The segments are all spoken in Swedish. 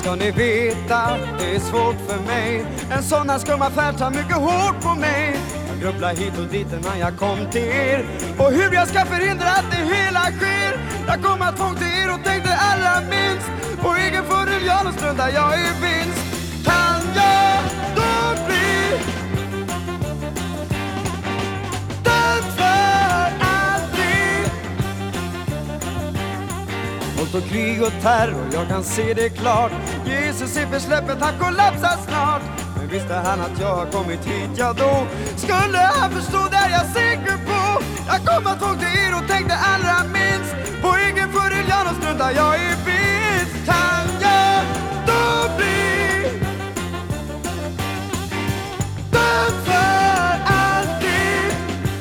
ska ni veta, det är svårt för mig. En sån här skum affär tar mycket hårt på mig. Jag grubblar hit och dit innan jag kom till er, och hur jag ska förhindra att det hela sker. Jag kom att tvång till er och tänkte allra minst på egen fördel, jag och struntar jag i vinst. Kan jag då bli död för alltid? Våld och krig och terror, jag kan se det klart. Jesus är försläppet, han kollapsar snart. Men visste han att jag har kommit hit, ja då skulle han förstå, det är jag säker på. Jag kom att tvång till er och tänkte allra minst på egen fördel, jag och struntar jag i vinst. Kan jag då bli död för alltid?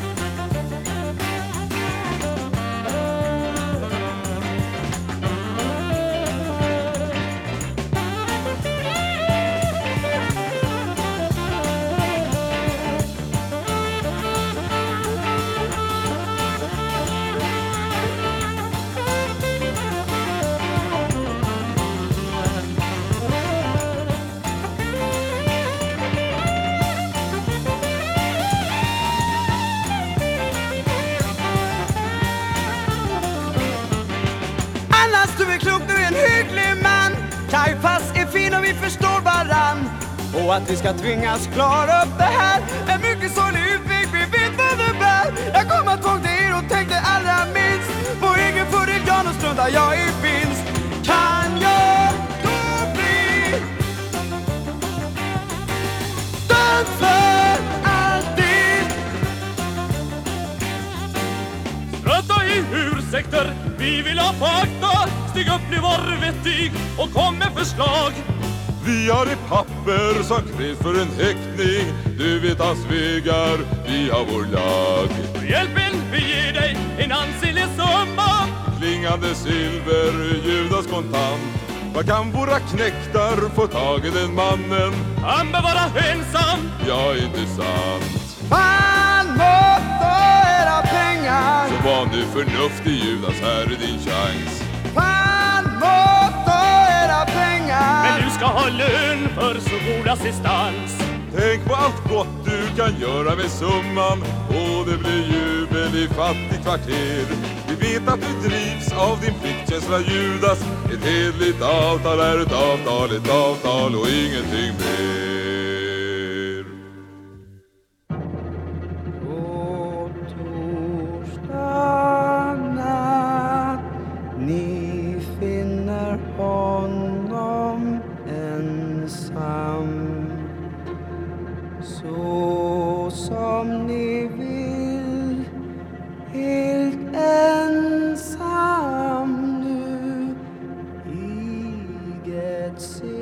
Du är klok, du är en hygglig man. Kajfas är fin och vi förstår varann. Och att vi ska tvingas klara upp det här är mycket sorglig utväg, vi vet vad det bär. Jag kom att tvång till er och tänkte allra minst på egen fördel, jag och struntar jag i vinst. Kan jag då bli död för alltid? Strunta i ursäkter, vi vill ha fakta. Stig upp, nu var vettig och kom med förslag. Vi har ett papper som krävs för en häktning. Du vet hans vägar, vi har vår lag. Hjälpen, vi ger dig en ansenlig summa. Klingande silver, Judas kontant. Vad kan våra knäktar få tag i den mannen? Han bör vara ensam. Ja, inte sant. Man måste era pengar. Så var nu förnuftig, Judas, här är din chans. Man måste era pengar. Men du ska ha lön för så god assistans. Tänk på allt gott du kan göra med summan, och det blir jubel i fattigt kvarter. Vi vet att du drivs av din pliktkänsla, Judas. Ett hedligt avtal är ett avtal och ingenting mer. På torsdag natt ni finner honom ensam, så som ni vill, helt ensam nu i Getsemane.